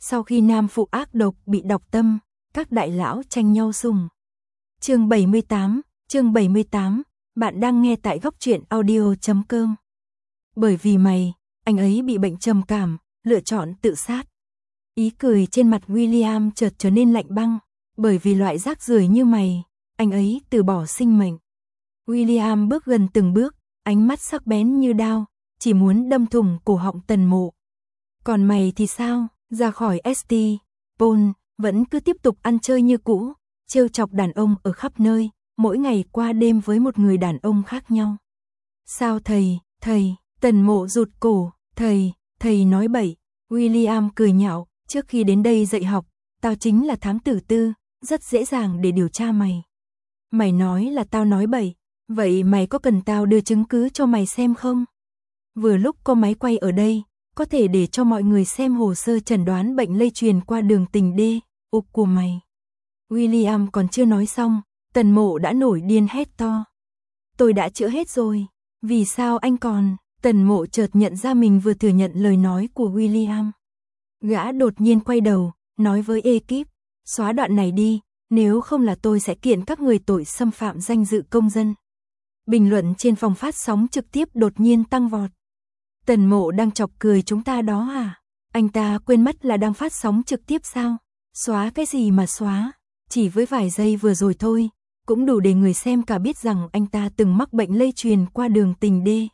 Sau khi nam phụ ác độc bị độc tâm, các đại lão tranh nhau sủng. Chương 78, bạn đang nghe tại góc truyện audio.com. Bởi vì mày, anh ấy bị bệnh trầm cảm, lựa chọn tự sát. Ý cười trên mặt William chợt trở nên lạnh băng, bởi vì loại rác rưởi như mày, anh ấy từ bỏ sinh mệnh. William bước gần từng bước, ánh mắt sắc bén như đao, chỉ muốn đâm thủng cổ họng Tần Mộ. Còn mày thì sao? Ra khỏi ST, Paul vẫn cứ tiếp tục ăn chơi như cũ, trêu chọc đàn ông ở khắp nơi, mỗi ngày qua đêm với một người đàn ông khác nhau. Sao thầy, Tần Mộ rụt cổ, thầy nói bậy. William cười nhạo, trước khi đến đây dạy học, tao chính là thám tử tư, rất dễ dàng để điều tra mày. Mày nói là tao nói bậy, vậy mày có cần tao đưa chứng cứ cho mày xem không? Vừa lúc có máy quay ở đây, có thể để cho mọi người xem hồ sơ chẩn đoán bệnh lây truyền qua đường tình đê, ục của mày. William còn chưa nói xong, Tần Mộ đã nổi điên hét to. Tôi đã chữa hết rồi, vì sao anh còn? Tần Mộ chợt nhận ra mình vừa thừa nhận lời nói của William. Gã đột nhiên quay đầu, nói với ekip, xóa đoạn này đi, nếu không là tôi sẽ kiện các người tội xâm phạm danh dự công dân. Bình luận trên phòng phát sóng trực tiếp đột nhiên tăng vọt. Tần Mộ đang chọc cười chúng ta đó à? Anh ta quên mất là đang phát sóng trực tiếp sao? Xóa cái gì mà xóa? Chỉ với vài giây vừa rồi thôi, cũng đủ để người xem cả biết rằng anh ta từng mắc bệnh lây truyền qua đường tình đê.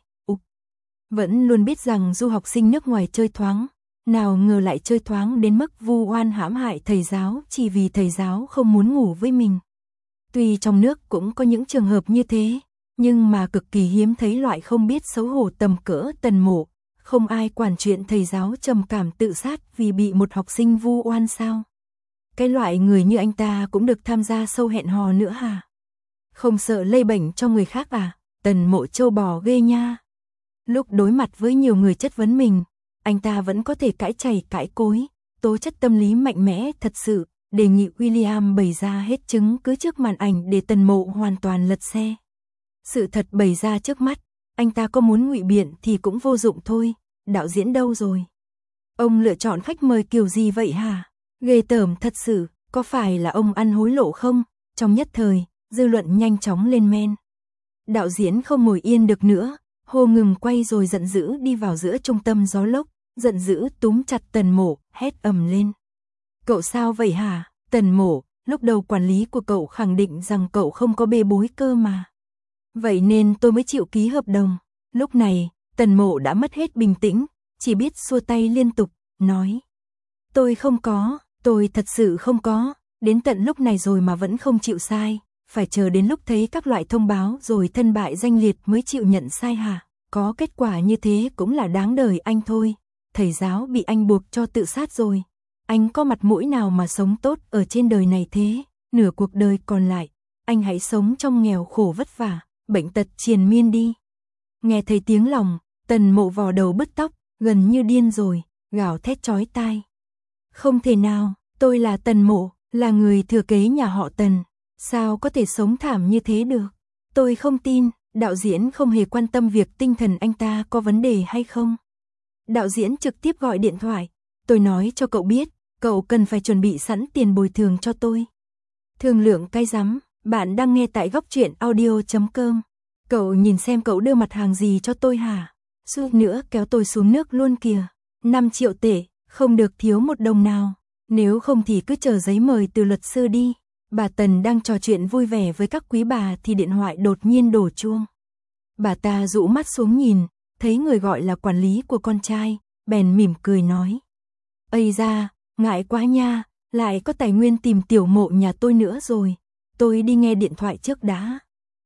Vẫn luôn biết rằng du học sinh nước ngoài chơi thoáng, nào ngờ lại chơi thoáng đến mức vu oan hãm hại thầy giáo chỉ vì thầy giáo không muốn ngủ với mình. Tuy trong nước cũng có những trường hợp như thế, nhưng mà cực kỳ hiếm thấy loại không biết xấu hổ tầm cỡ Tần Mộ, không ai quản chuyện thầy giáo trầm cảm tự sát vì bị một học sinh vu oan sao. Cái loại người như anh ta cũng được tham gia show hẹn hò nữa hả? Không sợ lây bệnh cho người khác à? Tần Mộ trâu bò ghê nha. Lúc đối mặt với nhiều người chất vấn mình, anh ta vẫn có thể cãi chày cãi cối, tố chất tâm lý mạnh mẽ thật sự, đề nghị William bày ra hết chứng cứ trước màn ảnh để Tần Mộ hoàn toàn lật xe. Sự thật bày ra trước mắt, anh ta có muốn ngụy biện thì cũng vô dụng thôi, đạo diễn đâu rồi? Ông lựa chọn khách mời kiểu gì vậy hả? Ghê tởm thật sự, có phải là ông ăn hối lộ không? Trong nhất thời, dư luận nhanh chóng lên men. Đạo diễn không ngồi yên được nữa, hô ngừng quay rồi giận dữ đi vào giữa trung tâm gió lốc, giận dữ túm chặt Tần Mộ, hét ầm lên. Cậu sao vậy hả? Tần Mộ, lúc đầu quản lý của cậu khẳng định rằng cậu không có bê bối cơ mà. Vậy nên tôi mới chịu ký hợp đồng. Lúc này, Tần Mộ đã mất hết bình tĩnh, chỉ biết xua tay liên tục, nói. Tôi không có, tôi thật sự không có, đến tận lúc này rồi mà vẫn không chịu sai, phải chờ đến lúc thấy các loại thông báo rồi thân bại danh liệt mới chịu nhận sai hả? Có kết quả như thế cũng là đáng đời anh thôi, thầy giáo bị anh buộc cho tự sát rồi. Anh có mặt mũi nào mà sống tốt ở trên đời này thế, nửa cuộc đời còn lại, anh hãy sống trong nghèo khổ vất vả, bệnh tật triền miên đi. Nghe thấy tiếng lòng, Tần Mộ vò đầu bứt tóc, gần như điên rồi, gào thét chói tai. Không thể nào, tôi là Tần Mộ, là người thừa kế nhà họ Tần, sao có thể sống thảm như thế được? Tôi không tin, đạo diễn không hề quan tâm việc tinh thần anh ta có vấn đề hay không. Đạo diễn trực tiếp gọi điện thoại, tôi nói cho cậu biết, cậu cần phải chuẩn bị sẵn tiền bồi thường cho tôi. Thương lượng cái rắm, bạn đang nghe tại góc truyện audio.com. Cậu nhìn xem cậu đưa mặt hàng gì cho tôi hả? Suýt nữa kéo tôi xuống nước luôn kìa. 5 triệu tệ, không được thiếu một đồng nào. Nếu không thì cứ chờ giấy mời từ luật sư đi. Bà Tần đang trò chuyện vui vẻ với các quý bà thì điện thoại đột nhiên đổ chuông. Bà ta rũ mắt xuống nhìn, thấy người gọi là quản lý của con trai, bèn mỉm cười nói. Ây da, ngại quá nha, lại có tài nguyên tìm tiểu Mộ nhà tôi nữa rồi. Tôi đi nghe điện thoại trước đã.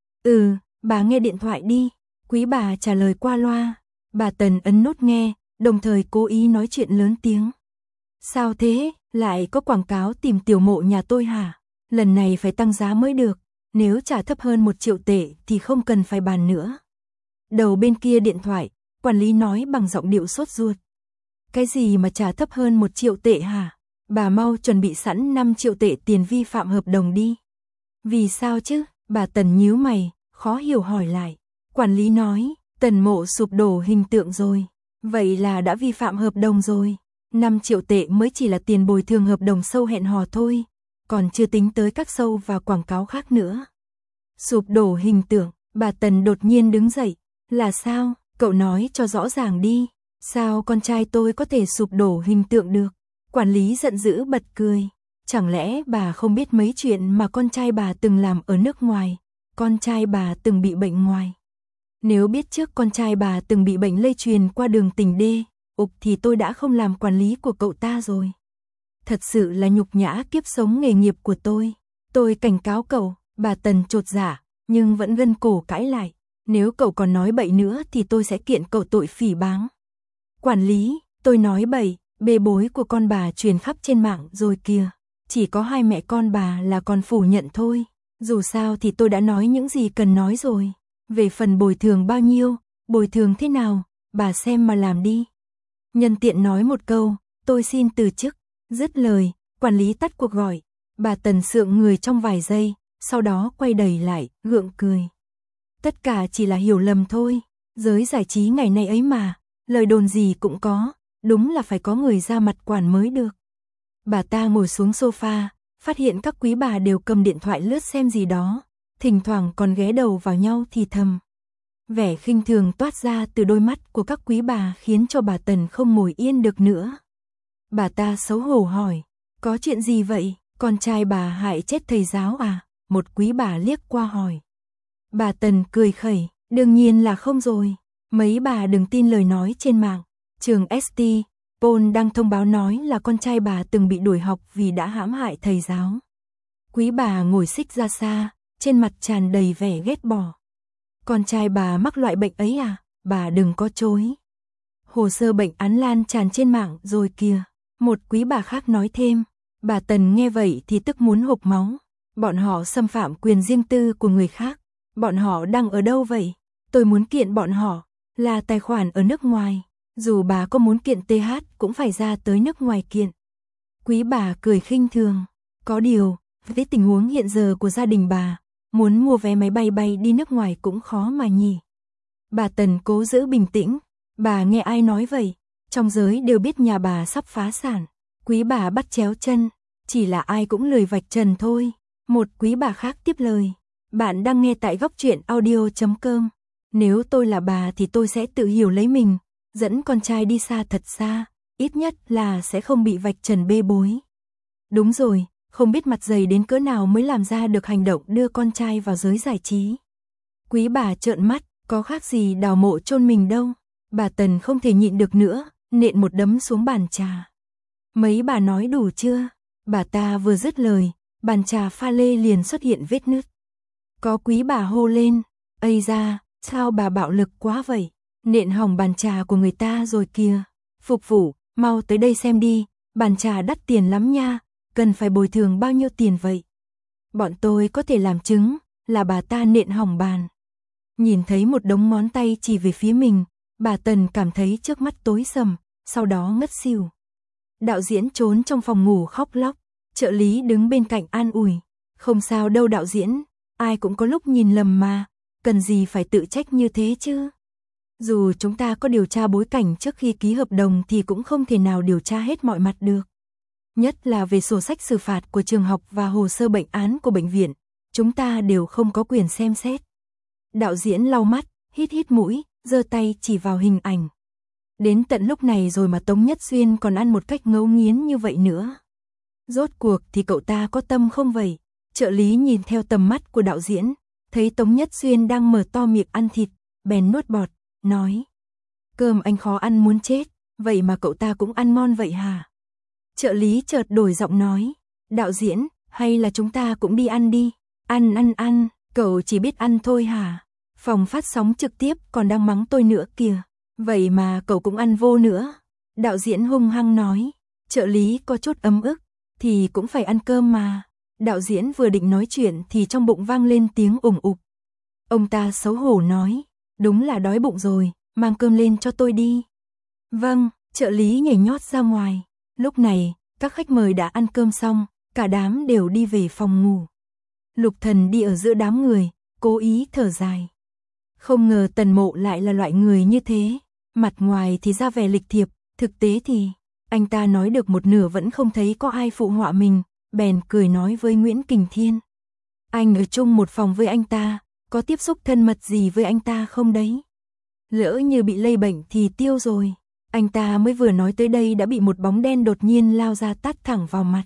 Bà nghe điện thoại đi. Quý bà trả lời qua loa. Bà Tần ấn nút nghe, đồng thời cố ý nói chuyện lớn tiếng. Sao thế, lại có quảng cáo tìm tiểu Mộ nhà tôi hả? Lần này phải tăng giá mới được, nếu trả thấp hơn 1 triệu tệ thì không cần phải bàn nữa. Đầu bên kia điện thoại, quản lý nói bằng giọng điệu sốt ruột. Cái gì mà trả thấp hơn 1 triệu tệ hả? Bà mau chuẩn bị sẵn 5 triệu tệ tiền vi phạm hợp đồng đi. Vì sao chứ? Bà Tần nhíu mày, khó hiểu hỏi lại. Quản lý nói, Tần Mộ sụp đổ hình tượng rồi. Vậy là đã vi phạm hợp đồng rồi. 5 triệu tệ mới chỉ là tiền bồi thường hợp đồng show hẹn hò thôi, còn chưa tính tới các show và quảng cáo khác nữa. Sụp đổ hình tượng, bà Tần đột nhiên đứng dậy. Là sao? Cậu nói cho rõ ràng đi. Sao con trai tôi có thể sụp đổ hình tượng được? Quản lý giận dữ bật cười. Chẳng lẽ bà không biết mấy chuyện mà con trai bà từng làm ở nước ngoài? Con trai bà từng bị bệnh ngoài. Nếu biết trước con trai bà từng bị bệnh lây truyền qua đường tình đê, thì tôi đã không làm quản lý của cậu ta rồi. Thật sự là nhục nhã kiếp sống nghề nghiệp của tôi. Tôi cảnh cáo cậu. Bà Tần chột dạ, nhưng vẫn gân cổ cãi lại. Nếu cậu còn nói bậy nữa thì tôi sẽ kiện cậu tội phỉ báng. Quản lý, tôi nói bậy, bê bối của con bà truyền khắp trên mạng rồi kìa. Chỉ có hai mẹ con bà là còn phủ nhận thôi. Dù sao thì tôi đã nói những gì cần nói rồi. Về phần bồi thường bao nhiêu, bồi thường thế nào, bà xem mà làm đi. Nhân tiện nói một câu, tôi xin từ chức. Dứt lời, quản lý tắt cuộc gọi. Bà Tần sượng người trong vài giây, sau đó quay đầy lại, gượng cười. Tất cả chỉ là hiểu lầm thôi. Giới giải trí ngày nay ấy mà, lời đồn gì cũng có, đúng là phải có người ra mặt quản mới được. Bà ta ngồi xuống sofa, phát hiện các quý bà đều cầm điện thoại lướt xem gì đó, thỉnh thoảng còn ghé đầu vào nhau thì thầm. Vẻ khinh thường toát ra từ đôi mắt của các quý bà khiến cho bà Tần không ngồi yên được nữa. Bà ta xấu hổ hỏi, có chuyện gì vậy, con trai bà hại chết thầy giáo à? Một quý bà liếc qua hỏi. Bà Tần cười khẩy, đương nhiên là không rồi. Mấy bà đừng tin lời nói trên mạng. Trường ST, Paul đang thông báo nói là con trai bà từng bị đuổi học vì đã hãm hại thầy giáo. Quý bà ngồi xích ra xa, trên mặt tràn đầy vẻ ghét bỏ. Con trai bà mắc loại bệnh ấy à? Bà đừng có chối. Hồ sơ bệnh án lan tràn trên mạng rồi kìa. Một quý bà khác nói thêm. Bà Tần nghe vậy thì tức muốn hộc máu. Bọn họ xâm phạm quyền riêng tư của người khác. Bọn họ đang ở đâu vậy? Tôi muốn kiện bọn họ, là tài khoản ở nước ngoài. Dù bà có muốn kiện TH cũng phải ra tới nước ngoài kiện. Quý bà cười khinh thường. Có điều, với tình huống hiện giờ của gia đình bà, muốn mua vé máy bay bay đi nước ngoài cũng khó mà nhỉ. Bà Tần cố giữ bình tĩnh. Bà nghe ai nói vậy? Trong giới đều biết nhà bà sắp phá sản. Quý bà bắt chéo chân. Chỉ là ai cũng lười vạch trần thôi. Một quý bà khác tiếp lời. Bạn đang nghe tại góc truyện audio.com. Nếu tôi là bà thì tôi sẽ tự hiểu lấy mình, dẫn con trai đi xa thật xa, ít nhất là sẽ không bị vạch trần bê bối. Đúng rồi, không biết mặt dày đến cỡ nào mới làm ra được hành động đưa con trai vào giới giải trí. Quý bà trợn mắt, có khác gì đào mộ chôn mình đâu. Bà Tần không thể nhịn được nữa, nện một đấm xuống bàn trà. Mấy bà nói đủ chưa? Bà ta vừa dứt lời, bàn trà pha lê liền xuất hiện vết nứt. Có quý bà hô lên, ây da, sao bà bạo lực quá vậy, nện hỏng bàn trà của người ta rồi kìa. Phục vụ, mau tới đây xem đi, bàn trà đắt tiền lắm nha, cần phải bồi thường bao nhiêu tiền vậy? Bọn tôi có thể làm chứng, là bà ta nện hỏng bàn. Nhìn thấy một đống ngón tay chỉ về phía mình, bà Tần cảm thấy trước mắt tối sầm, sau đó ngất xỉu. Đạo diễn trốn trong phòng ngủ khóc lóc, trợ lý đứng bên cạnh an ủi. Không sao đâu đạo diễn, ai cũng có lúc nhìn lầm mà, cần gì phải tự trách như thế chứ. Dù chúng ta có điều tra bối cảnh trước khi ký hợp đồng thì cũng không thể nào điều tra hết mọi mặt được. Nhất là về sổ sách xử phạt của trường học và hồ sơ bệnh án của bệnh viện, chúng ta đều không có quyền xem xét. Đạo diễn lau mắt, hít hít mũi, giơ tay chỉ vào hình ảnh. Đến tận lúc này rồi mà Tống Nhất Xuyên còn ăn một cách ngấu nghiến như vậy nữa. Rốt cuộc thì cậu ta có tâm không vậy? Trợ lý nhìn theo tầm mắt của đạo diễn, thấy Tống Nhất Xuyên đang mở to miệng ăn thịt, bèn nuốt bọt, nói. Cơm anh khó ăn muốn chết, vậy mà cậu ta cũng ăn ngon vậy hả? Trợ lý chợt đổi giọng nói, đạo diễn, hay là chúng ta cũng đi ăn đi, ăn, cậu chỉ biết ăn thôi hả? Phòng phát sóng trực tiếp còn đang mắng tôi nữa kìa, vậy mà cậu cũng ăn vô nữa. Đạo diễn hung hăng nói, trợ lý có chút ấm ức, thì cũng phải ăn cơm mà. Đạo diễn vừa định nói chuyện thì trong bụng vang lên tiếng ủng ục. Ông ta xấu hổ nói, đúng là đói bụng rồi, mang cơm lên cho tôi đi. Vâng, trợ lý nhảy nhót ra ngoài. Lúc này, các khách mời đã ăn cơm xong, cả đám đều đi về phòng ngủ. Lục Thần đi ở giữa đám người, cố ý thở dài. Không ngờ Tần Mộ lại là loại người như thế, mặt ngoài thì ra vẻ lịch thiệp, thực tế thì Anh ta nói được một nửa vẫn không thấy có ai phụ họa mình, bèn cười nói với Nguyễn Kình Thiên. Anh ở chung một phòng với anh ta, có tiếp xúc thân mật gì với anh ta không đấy? Lỡ như bị lây bệnh thì tiêu rồi. Anh ta mới vừa nói tới đây đã bị một bóng đen đột nhiên lao ra tát thẳng vào mặt.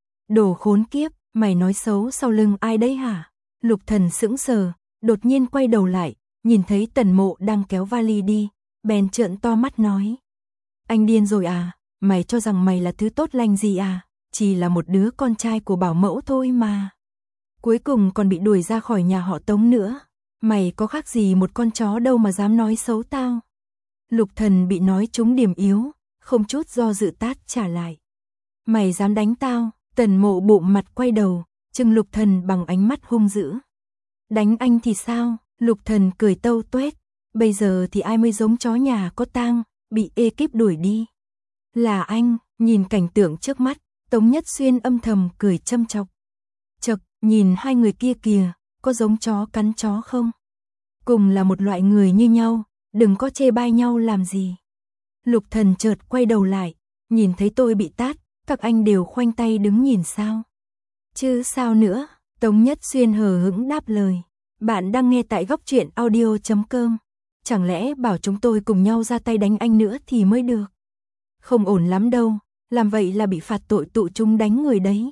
Đồ khốn kiếp, mày nói xấu sau lưng ai đấy hả? Lục Thần sững sờ, đột nhiên quay đầu lại, nhìn thấy Tần Mộ đang kéo vali đi, bèn trợn to mắt nói. Anh điên rồi à, mày cho rằng mày là thứ tốt lành gì à, chỉ là một đứa con trai của bảo mẫu thôi mà. Cuối cùng còn bị đuổi ra khỏi nhà họ Tống nữa, mày có khác gì một con chó đâu mà dám nói xấu tao. Lục Thần bị nói trúng điểm yếu, không chút do dự tát trả lại. Mày dám đánh tao? Tần Mộ bụng mặt quay đầu, trừng Lục Thần bằng ánh mắt hung dữ. Đánh anh thì sao? Lục Thần cười tâu tuét. Bây giờ thì ai mới giống chó nhà có tang, bị ekip đuổi đi. Là anh. Nhìn cảnh tượng trước mắt, Tống Nhất Xuyên âm thầm cười châm chọc. Chậc, nhìn hai người kia kìa, có giống chó cắn chó không? Cùng là một loại người như nhau, đừng có chê bai nhau làm gì. Lục Thần chợt quay đầu lại, nhìn thấy tôi bị tát, các anh đều khoanh tay đứng nhìn sao? Chứ sao nữa? Tống Nhất Xuyên hờ hững đáp lời. Bạn đang nghe tại góc truyện audio.com. Chẳng lẽ bảo chúng tôi cùng nhau ra tay đánh anh nữa thì mới được? Không ổn lắm đâu, làm vậy là bị phạt tội tụ chúng đánh người đấy.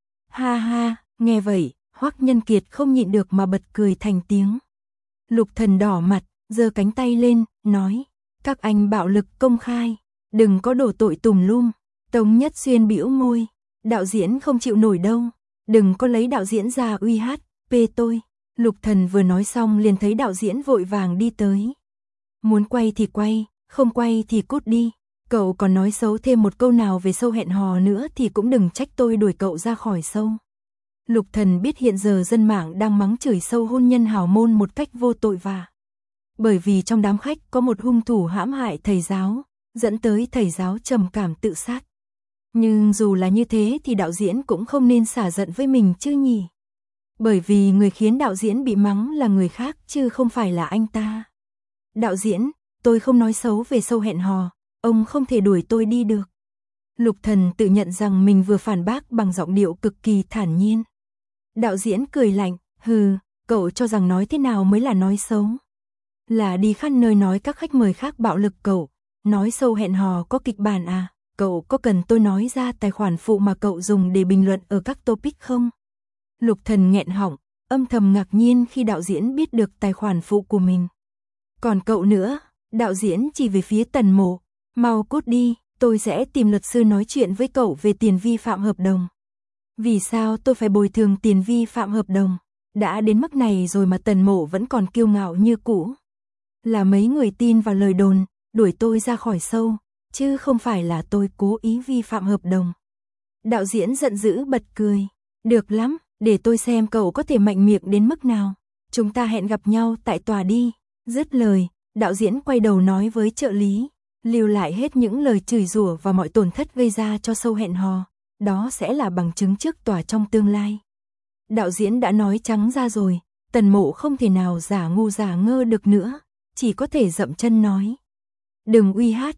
Ha ha, nghe vậy, Hoắc Nhân Kiệt không nhịn được mà bật cười thành tiếng. Lục Thần đỏ mặt, giơ cánh tay lên, nói, các anh bạo lực công khai, đừng có đổ tội tùm lum. Tống Nhất Xuyên bĩu môi, đạo diễn không chịu nổi đâu, đừng có lấy đạo diễn ra uy hát, tôi. Lục Thần vừa nói xong liền thấy đạo diễn vội vàng đi tới. Muốn quay thì quay, không quay thì cút đi. Cậu còn nói xấu thêm một câu nào về show hẹn hò nữa thì cũng đừng trách tôi đuổi cậu ra khỏi show. Lục Thần biết hiện giờ dân mạng đang mắng chửi show hôn nhân hào môn một cách vô tội vạ. Bởi vì trong đám khách có một hung thủ hãm hại thầy giáo, dẫn tới thầy giáo trầm cảm tự sát. Nhưng dù là như thế thì đạo diễn cũng không nên xả giận với mình chứ nhỉ. Bởi vì người khiến đạo diễn bị mắng là người khác chứ không phải là anh ta. Đạo diễn, tôi không nói xấu về show hẹn hò, ông không thể đuổi tôi đi được. Lục Thần tự nhận rằng mình vừa phản bác bằng giọng điệu cực kỳ thản nhiên. Đạo diễn cười lạnh, hừ, cậu cho rằng nói thế nào mới là nói xấu? Là đi khắp nơi nói các khách mời khác bạo lực cậu, nói show hẹn hò có kịch bản à, cậu có cần tôi nói ra tài khoản phụ mà cậu dùng để bình luận ở các topic không? Lục Thần nghẹn họng, âm thầm ngạc nhiên khi đạo diễn biết được tài khoản phụ của mình. Còn cậu nữa, đạo diễn chỉ về phía Tần Mộ, mau cút đi, tôi sẽ tìm luật sư nói chuyện với cậu về tiền vi phạm hợp đồng. Vì sao tôi phải bồi thường tiền vi phạm hợp đồng? Đã đến mức này rồi mà Tần Mộ vẫn còn kiêu ngạo như cũ. Là mấy người tin vào lời đồn, đuổi tôi ra khỏi show, chứ không phải là tôi cố ý vi phạm hợp đồng. Đạo diễn giận dữ bật cười. Được lắm, để tôi xem cậu có thể mạnh miệng đến mức nào. Chúng ta hẹn gặp nhau tại tòa đi. Dứt lời, đạo diễn quay đầu nói với trợ lý, lưu lại hết những lời chửi rủa và mọi tổn thất gây ra cho show hẹn hò. Đó sẽ là bằng chứng trước tòa trong tương lai. Đạo diễn đã nói trắng ra rồi, Tần Mộ không thể nào giả ngu giả ngơ được nữa, chỉ có thể dậm chân nói. Đừng uy hát,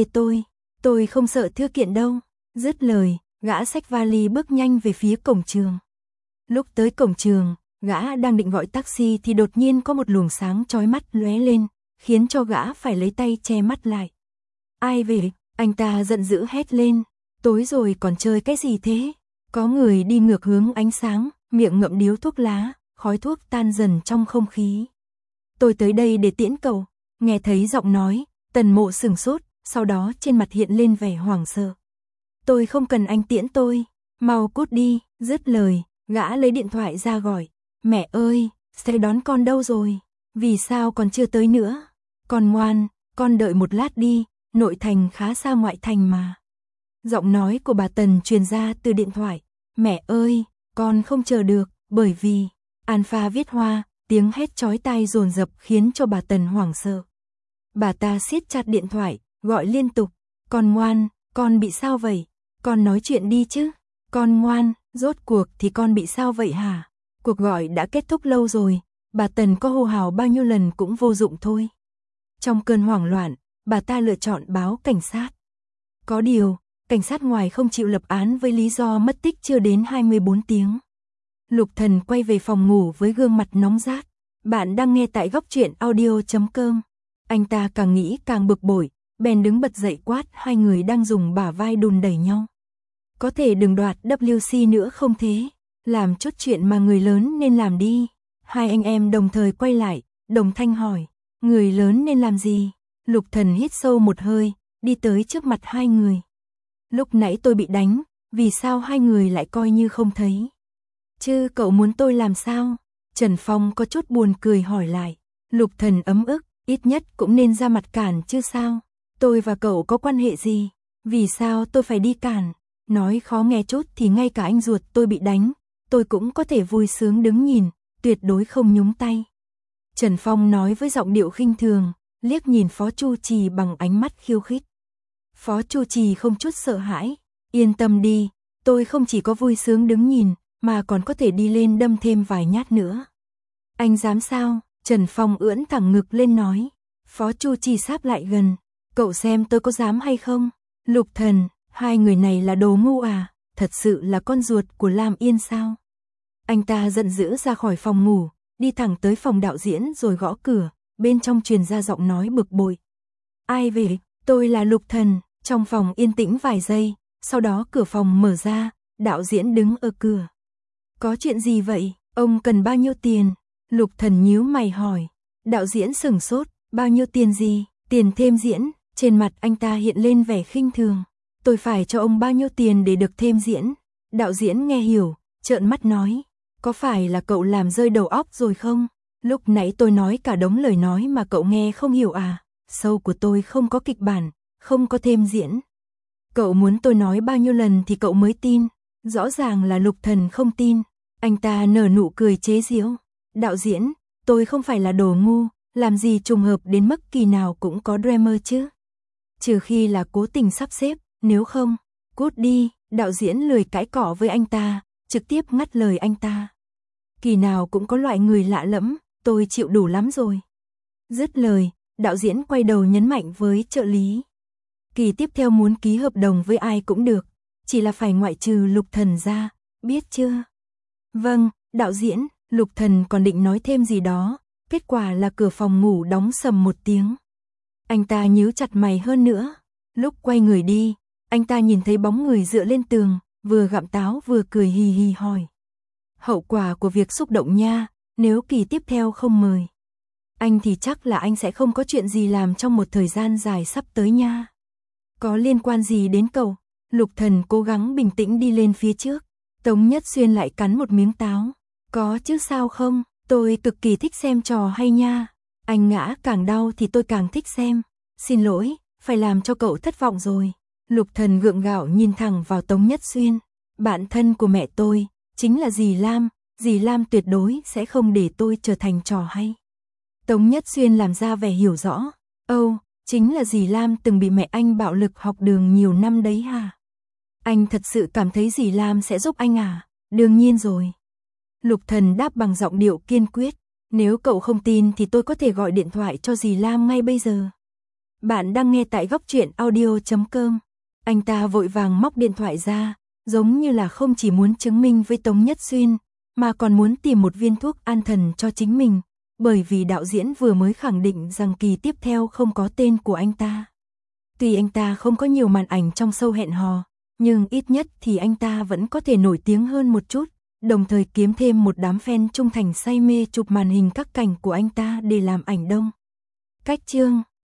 tôi không sợ thư kiện đâu. Dứt lời, gã xách vali bước nhanh về phía cổng trường. Lúc tới cổng trường, gã đang định gọi taxi thì đột nhiên có một luồng sáng chói mắt lóe lên, khiến cho gã phải lấy tay che mắt lại. Ai về? Anh ta giận dữ hét lên. Tối rồi còn chơi cái gì thế? Có người đi ngược hướng ánh sáng, miệng ngậm điếu thuốc lá, khói thuốc tan dần trong không khí. Tôi tới đây để tiễn cậu. Nghe thấy giọng nói, Tần Mộ sửng sốt, sau đó trên mặt hiện lên vẻ hoảng sợ. Tôi không cần anh tiễn tôi, mau cút đi. Dứt lời, gã lấy điện thoại ra gọi. Mẹ ơi, xe đón con đâu rồi? Vì sao còn chưa tới nữa? Con ngoan, con đợi một lát đi, nội thành khá xa ngoại thành mà. Giọng nói của bà Tần truyền ra từ điện thoại. Mẹ ơi, con không chờ được, bởi vì Alpha viết hoa, tiếng hét chói tai dồn dập khiến cho bà Tần hoảng sợ. Bà ta siết chặt điện thoại, gọi liên tục. Con ngoan, con bị sao vậy? Con nói chuyện đi chứ. Con ngoan, rốt cuộc thì con bị sao vậy hả? Cuộc gọi đã kết thúc lâu rồi, bà Tần có hô hào bao nhiêu lần cũng vô dụng thôi. Trong cơn hoảng loạn, bà ta lựa chọn báo cảnh sát. Có điều, cảnh sát ngoài không chịu lập án với lý do mất tích chưa đến 24 tiếng. Lục Thần quay về phòng ngủ với gương mặt nóng rát. Bạn đang nghe tại góc truyện audio.com. Anh ta càng nghĩ càng bực bội, bèn đứng bật dậy quát hai người đang dùng bả vai đùn đẩy nhau. Có thể đừng đoạt WC nữa không thế? Làm chút chuyện mà người lớn nên làm đi. Hai anh em đồng thời quay lại, đồng thanh hỏi, người lớn nên làm gì? Lục Thần hít sâu một hơi, đi tới trước mặt hai người. Lúc nãy tôi bị đánh, vì sao hai người lại coi như không thấy? Chứ cậu muốn tôi làm sao? Trần Phong có chút buồn cười hỏi lại. Lục Thần ấm ức, ít nhất cũng nên ra mặt cản chứ sao? Tôi và cậu có quan hệ gì? Vì sao tôi phải đi cản? Nói khó nghe chút thì ngay cả anh ruột tôi bị đánh, tôi cũng có thể vui sướng đứng nhìn, tuyệt đối không nhúng tay. Trần Phong nói với giọng điệu khinh thường, liếc nhìn Phó Chu Trì bằng ánh mắt khiêu khích. Phó Chu Trì không chút sợ hãi, yên tâm đi, tôi không chỉ có vui sướng đứng nhìn, mà còn có thể đi lên đâm thêm vài nhát nữa. Anh dám sao? Trần Phong ưỡn thẳng ngực lên nói. Phó Chu Trì sáp lại gần, cậu xem tôi có dám hay không? Lục Thần, hai người này là đồ ngu à, thật sự là con ruột của Lam Yên sao? Anh ta giận dữ ra khỏi phòng ngủ, đi thẳng tới phòng đạo diễn rồi gõ cửa, bên trong truyền ra giọng nói bực bội. Ai về? Tôi là Lục Thần. Trong phòng yên tĩnh vài giây, sau đó cửa phòng mở ra, đạo diễn đứng ở cửa. Có chuyện gì vậy? Ông cần bao nhiêu tiền? Lục Thần nhíu mày hỏi. Đạo diễn sửng sốt, bao nhiêu tiền gì? Tiền thêm diễn. Trên mặt anh ta hiện lên vẻ khinh thường. Tôi phải cho ông bao nhiêu tiền để được thêm diễn? Đạo diễn nghe hiểu, trợn mắt nói. Có phải là cậu làm rơi đầu óc rồi không? Lúc nãy tôi nói cả đống lời nói mà cậu nghe không hiểu à? Show của tôi không có kịch bản, không có thêm diễn. Cậu muốn tôi nói bao nhiêu lần thì cậu mới tin? Rõ ràng là Lục Thần không tin. Anh ta nở nụ cười chế giễu. Đạo diễn, tôi không phải là đồ ngu, làm gì trùng hợp đến mức kỳ nào cũng có drama chứ. Trừ khi là cố tình sắp xếp, nếu không, cút đi. Đạo diễn lười cãi cọ với anh ta, trực tiếp ngắt lời anh ta. Kỳ nào cũng có loại người lạ lẫm, tôi chịu đủ lắm rồi. Dứt lời, đạo diễn quay đầu nhấn mạnh với trợ lý. Kỳ tiếp theo muốn ký hợp đồng với ai cũng được, chỉ là phải ngoại trừ Lục Thần ra, biết chưa? Vâng, đạo diễn. Lục Thần còn định nói thêm gì đó, kết quả là cửa phòng ngủ đóng sầm một tiếng. Anh ta nhíu chặt mày hơn nữa. Lúc quay người đi, anh ta nhìn thấy bóng người dựa lên tường, vừa gặm táo vừa cười hì hì hỏi. Hậu quả của việc xúc động nha, nếu kỳ tiếp theo không mời anh thì chắc là anh sẽ không có chuyện gì làm trong một thời gian dài sắp tới nha. Có liên quan gì đến cậu? Lục Thần cố gắng bình tĩnh đi lên phía trước. Tống Nhất Xuyên lại cắn một miếng táo. Có chứ sao không, tôi cực kỳ thích xem trò hay nha. Anh ngã càng đau thì tôi càng thích xem. Xin lỗi, phải làm cho cậu thất vọng rồi. Lục Thần gượng gạo nhìn thẳng vào Tống Nhất Xuyên. Bạn thân của mẹ tôi, chính là dì Lam tuyệt đối sẽ không để tôi trở thành trò hay. Tống Nhất Xuyên làm ra vẻ hiểu rõ. Chính là dì Lam từng bị mẹ anh bạo lực học đường nhiều năm đấy hả? Anh thật sự cảm thấy dì Lam sẽ giúp anh à? Đương nhiên rồi. Lục Thần đáp bằng giọng điệu kiên quyết. Nếu cậu không tin thì tôi có thể gọi điện thoại cho dì Lam ngay bây giờ. Bạn đang nghe tại góc truyện audio.com. Anh ta vội vàng móc điện thoại ra, giống như là không chỉ muốn chứng minh với Tống Nhất Xuyên, mà còn muốn tìm một viên thuốc an thần cho chính mình, bởi vì đạo diễn vừa mới khẳng định rằng kỳ tiếp theo không có tên của anh ta. Tuy anh ta không có nhiều màn ảnh trong show hẹn hò, nhưng ít nhất thì anh ta vẫn có thể nổi tiếng hơn một chút, đồng thời kiếm thêm một đám fan trung thành say mê chụp màn hình các cảnh của anh ta để làm ảnh đông. Cách chương